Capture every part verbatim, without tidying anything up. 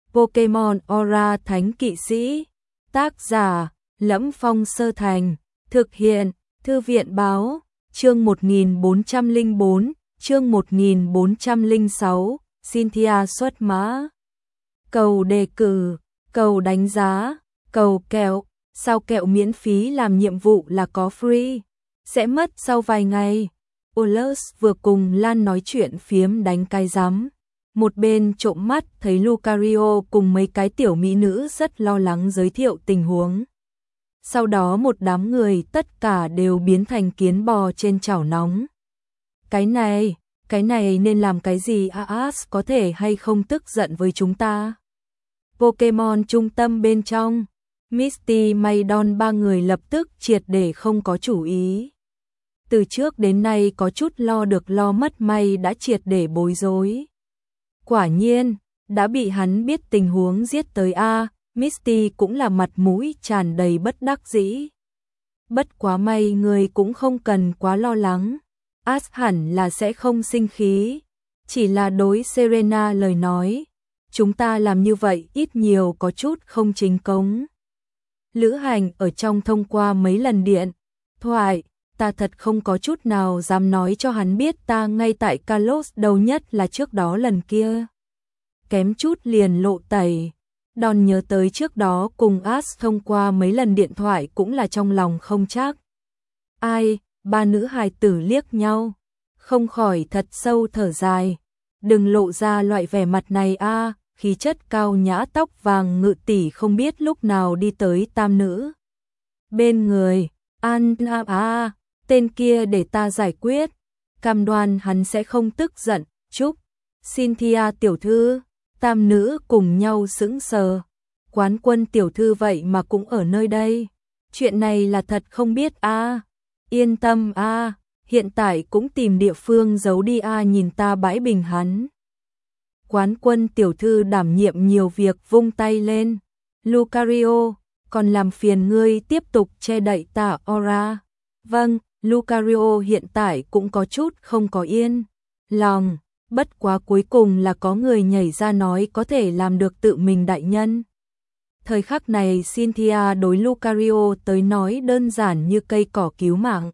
Pokemon Aura Thánh Kỵ Sĩ. Tác giả: Lẫm Phong Sơ Thành. Thực hiện: Thư viện báo. Chương một nghìn bốn trăm lẻ bốn, chương một nghìn bốn trăm lẻ sáu, Cynthia xuất mã. Cầu đề cử, cầu đánh giá, cầu kẹo, sao kẹo miễn phí làm nhiệm vụ là có free, sẽ mất sau vài ngày. Ollus vừa cùng Lan nói chuyện phiếm đánh cái rắm, một bên trộm mắt thấy Lucario cùng mấy cái tiểu mỹ nữ rất lo lắng giới thiệu tình huống. Sau đó một đám người tất cả đều biến thành kiến bò trên chảo nóng. Cái này, cái này nên làm cái gì a à, có thể hay không tức giận với chúng ta? Pokemon trung tâm bên trong, Misty Maidon ba người lập tức triệt để không có chủ ý. Từ trước đến nay có chút lo được lo mất may đã triệt để bối rối. Quả nhiên, đã bị hắn biết tình huống giết tới a, Misty cũng là mặt mũi tràn đầy bất đắc dĩ. Bất quá may người cũng không cần quá lo lắng, Ash hẳn là sẽ không sinh khí, chỉ là đối Serena lời nói, chúng ta làm như vậy ít nhiều có chút không chính cống. Lữ hành ở trong thông qua mấy lần điện thoại, ta thật không có chút nào dám nói cho hắn biết ta ngay tại Kalos đâu, nhất là trước đó lần kia. Kém chút liền lộ tẩy. Đòn nhớ tới trước đó cùng Ash thông qua mấy lần điện thoại cũng là trong lòng không chắc. Ai, ba nữ hài tử liếc nhau, không khỏi thật sâu thở dài. Đừng lộ ra loại vẻ mặt này a, khí chất cao nhã tóc vàng ngự tỷ không biết lúc nào đi tới tam nữ. Bên người, An a a, tên kia để ta giải quyết, cam đoan hắn sẽ không tức giận, chúc. Cynthia tiểu thư, tam nữ cùng nhau sững sờ. Quán Quân tiểu thư vậy mà cũng ở nơi đây. Chuyện này là thật không biết a. À. Yên tâm a, à. Hiện tại cũng tìm địa phương giấu đi a, à. Nhìn ta bãi bình hắn. Quán Quân tiểu thư đảm nhiệm nhiều việc vung tay lên. Lucario, còn làm phiền ngươi tiếp tục che đậy ta aura. Vâng, Lucario hiện tại cũng có chút không có yên lòng. Bất quá cuối cùng là có người nhảy ra nói có thể làm được tự mình đại nhân. Thời khắc này Cynthia đối Lucario tới nói đơn giản như cây cỏ cứu mạng.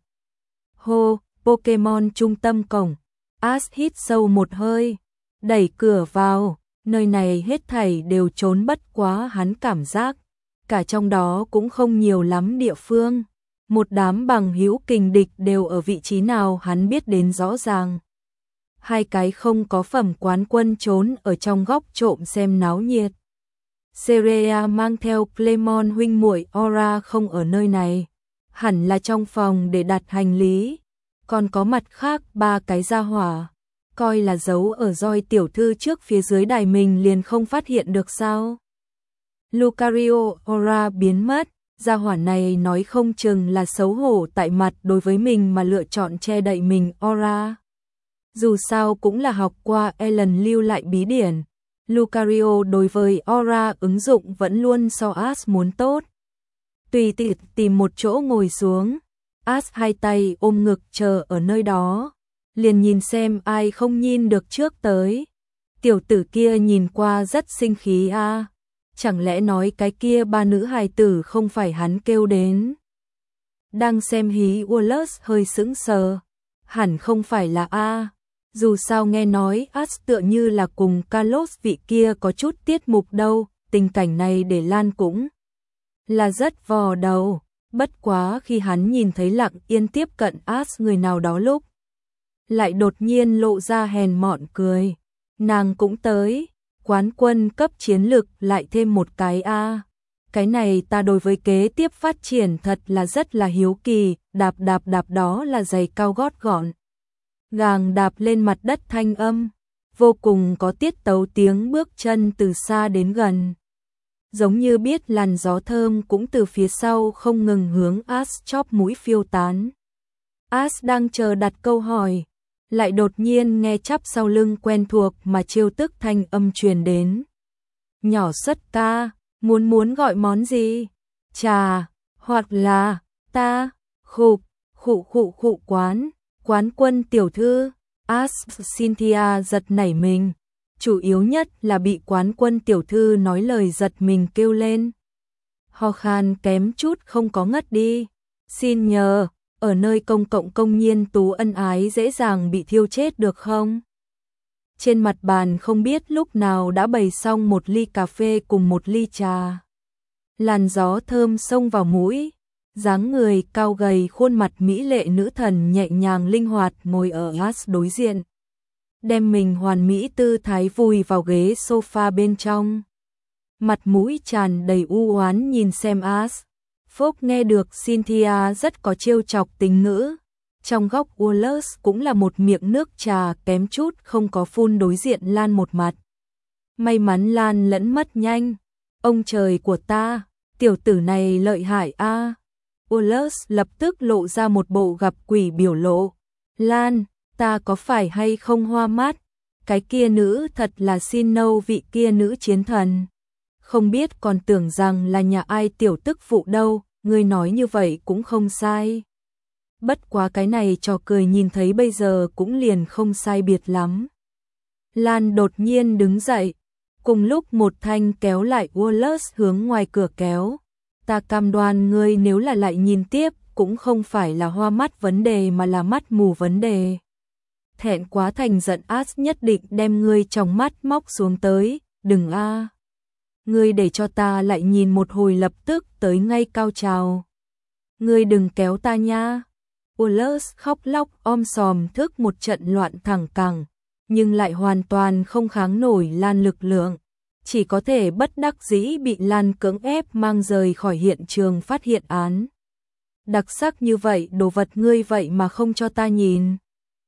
Hô, Pokemon trung tâm cổng. Ash hít sâu một hơi, đẩy cửa vào, nơi này hết thảy đều trốn bất quá hắn cảm giác. Cả trong đó cũng không nhiều lắm địa phương. Một đám bằng hữu kình địch đều ở vị trí nào hắn biết đến rõ ràng. Hai cái không có phẩm quán quân trốn ở trong góc trộm xem náo nhiệt. Serea mang theo Clemon huynh muội Aura không ở nơi này, hẳn là trong phòng để đặt hành lý. Còn có mặt khác ba cái gia hỏa, coi là giấu ở roi tiểu thư trước phía dưới đài mình liền không phát hiện được sao? Lucario Aura biến mất, gia hỏa này nói không chừng là xấu hổ tại mặt đối với mình mà lựa chọn che đậy mình Aura. Dù sao cũng là học qua Ellen lưu lại bí điển, Lucario đối với Aura ứng dụng vẫn luôn so Ash muốn tốt. Tùy tiện tìm một chỗ ngồi xuống, Ash hai tay ôm ngực chờ ở nơi đó, liền nhìn xem ai không nhìn được trước tới. Tiểu tử kia nhìn qua rất sinh khí a, à. Chẳng lẽ nói cái kia ba nữ hài tử không phải hắn kêu đến? Đang xem hí Wallace hơi sững sờ, hẳn không phải là a. À. Dù sao nghe nói Ash tựa như là cùng Kalos vị kia có chút tiết mục đâu, tình cảnh này để Lan cũng là rất vò đầu. Bất quá khi hắn nhìn thấy Lặng Yên tiếp cận Ash người nào đó lúc, lại đột nhiên lộ ra hèn mọn cười. Nàng cũng tới, quán quân cấp chiến lực lại thêm một cái a. À. Cái này ta đối với kế tiếp phát triển thật là rất là hiếu kỳ, đạp đạp đạp đó là giày cao gót gọn. Gàng đạp lên mặt đất thanh âm, vô cùng có tiết tấu tiếng bước chân từ xa đến gần. Giống như biết làn gió thơm cũng từ phía sau không ngừng hướng Ash chóp mũi phiêu tán. Ash đang chờ đặt câu hỏi, lại đột nhiên nghe chắp sau lưng quen thuộc mà trêu tức thanh âm truyền đến. Nhỏ Xuất ca, muốn muốn gọi món gì? Trà, hoặc là, ta, khục, khụ khụ khụ quán. Quán Quân tiểu thư, Ash Cynthia giật nảy mình, chủ yếu nhất là bị Quán Quân tiểu thư nói lời giật mình kêu lên. Ho khan kém chút không có ngất đi. Xin nhờ, ở nơi công cộng công nhiên tú ân ái dễ dàng bị thiêu chết được không? Trên mặt bàn không biết lúc nào đã bày xong một ly cà phê cùng một ly trà. Làn gió thơm xông vào mũi, dáng người cao gầy khuôn mặt mỹ lệ nữ thần nhẹ nhàng linh hoạt ngồi ở As đối diện. Đem mình hoàn mỹ tư thái vùi vào ghế sofa bên trong. Mặt mũi tràn đầy u oán nhìn xem As. Phúc nghe được Cynthia rất có trêu chọc tình ngữ. Trong góc Wallace cũng là một miệng nước trà kém chút không có phun đối diện Lan một mặt. May mắn Lan lẫn mất nhanh. Ông trời của ta, tiểu tử này lợi hại a. À. Wallace lập tức lộ ra một bộ gặp quỷ biểu lộ. Lan, ta có phải hay không hoa mắt? Cái kia nữ thật là xin nâu vị kia nữ chiến thần. Không biết còn tưởng rằng là nhà ai tiểu tức phụ đâu, ngươi nói như vậy cũng không sai. Bất quá cái này trò cười nhìn thấy bây giờ cũng liền không sai biệt lắm. Lan đột nhiên đứng dậy, cùng lúc một thanh kéo lại Wallace hướng ngoài cửa kéo. Ta cam đoan ngươi nếu là lại nhìn tiếp cũng không phải là hoa mắt vấn đề mà là mắt mù vấn đề. Thẹn quá thành giận As nhất định đem ngươi trong mắt móc xuống tới, đừng a. À. Ngươi để cho ta lại nhìn một hồi lập tức tới ngay cao trào. Ngươi đừng kéo ta nha. Wallace khóc lóc om sòm thức một trận loạn thẳng cẳng, nhưng lại hoàn toàn không kháng nổi Lan lực lượng. Chỉ có thể bất đắc dĩ bị Lan cưỡng ép mang rời khỏi hiện trường phát hiện án. Đặc sắc như vậy đồ vật ngươi vậy mà không cho ta nhìn.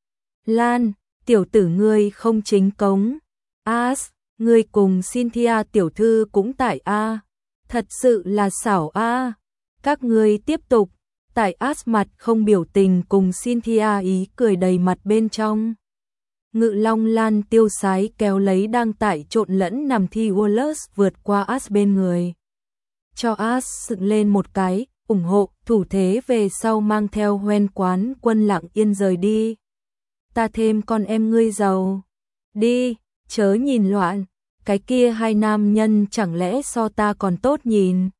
Lan, tiểu tử ngươi không chính cống. As, ngươi cùng Cynthia tiểu thư cũng tại a. Thật sự là xảo a. Các ngươi tiếp tục. Tại As mặt không biểu tình cùng Cynthia ý cười đầy mặt bên trong. Ngự Long Lan tiêu sái kéo lấy đang tại trộn lẫn nằm thi Wallace vượt qua As bên người. Cho As dựng lên một cái, ủng hộ, thủ thế về sau mang theo Hoen Quán Quân lặng yên rời đi. Ta thêm con em ngươi giàu. Đi, chớ nhìn loạn, cái kia hai nam nhân chẳng lẽ so ta còn tốt nhìn.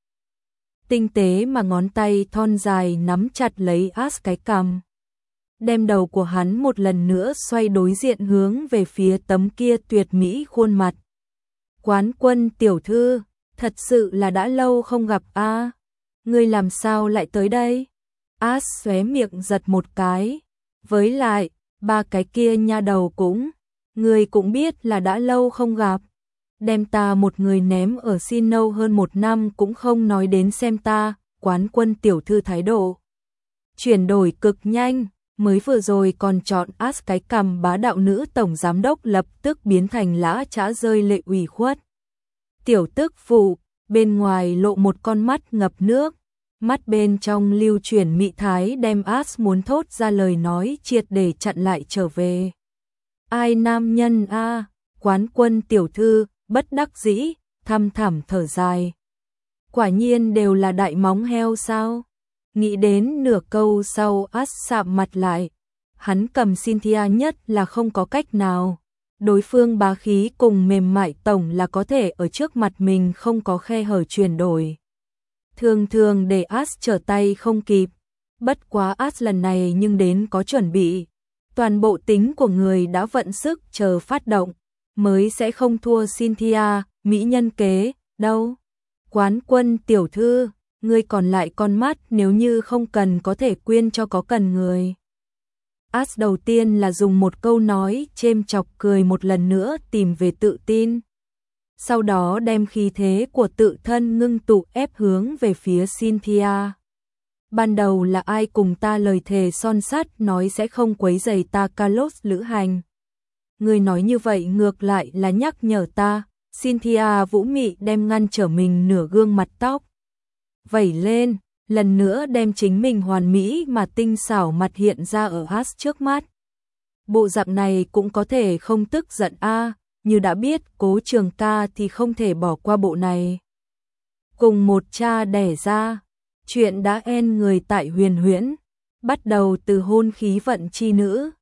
Tinh tế mà ngón tay thon dài nắm chặt lấy As cái cằm. Đem đầu của hắn một lần nữa xoay đối diện hướng về phía tấm kia tuyệt mỹ khuôn mặt. Quán Quân tiểu thư, thật sự là đã lâu không gặp a. À. Ngươi làm sao lại tới đây? As xóe miệng giật một cái. Với lại, ba cái kia nha đầu cũng, ngươi cũng biết là đã lâu không gặp. Đem ta một người ném ở xin nâu hơn một năm cũng không nói đến xem ta. Quán Quân tiểu thư thái độ chuyển đổi cực nhanh. Mới vừa rồi còn chọn As cái cằm bá đạo nữ tổng giám đốc lập tức biến thành lã chã rơi lệ ủy khuất. Tiểu tức phụ, bên ngoài lộ một con mắt ngập nước, mắt bên trong lưu chuyển mị thái đem As muốn thốt ra lời nói triệt để chặn lại trở về. Ai nam nhân a? À, Quán Quân tiểu thư, bất đắc dĩ, thăm thẳm thở dài. Quả nhiên đều là đại móng heo sao? Nghĩ đến nửa câu sau As sạm mặt lại. Hắn cầm Cynthia nhất là không có cách nào. Đối phương bá khí cùng mềm mại tổng là có thể ở trước mặt mình không có khe hở chuyển đổi. Thường thường để As trở tay không kịp. Bất quá As lần này nhưng đến có chuẩn bị. Toàn bộ tính của người đã vận sức chờ phát động. Mới sẽ không thua Cynthia, mỹ nhân kế, đâu. Quán Quân tiểu thư, ngươi còn lại con mắt nếu như không cần có thể quyên cho có cần người. As đầu tiên là dùng một câu nói chêm chọc cười một lần nữa tìm về tự tin. Sau đó đem khí thế của tự thân ngưng tụ ép hướng về phía Cynthia. Ban đầu là ai cùng ta lời thề son sắt nói sẽ không quấy rầy ta Carlos lữ hành. Ngươi nói như vậy ngược lại là nhắc nhở ta. Cynthia vũ mị đem ngăn trở mình nửa gương mặt tóc vẩy lên, lần nữa đem chính mình hoàn mỹ mà tinh xảo mặt hiện ra ở As trước mắt. Bộ dạng này cũng có thể không tức giận a, à, như đã biết Cố Trường Ca thì không thể bỏ qua bộ này. Cùng một cha đẻ ra, chuyện đã en người tại Huyền Huyễn, bắt đầu từ hôn khí vận chi nữ,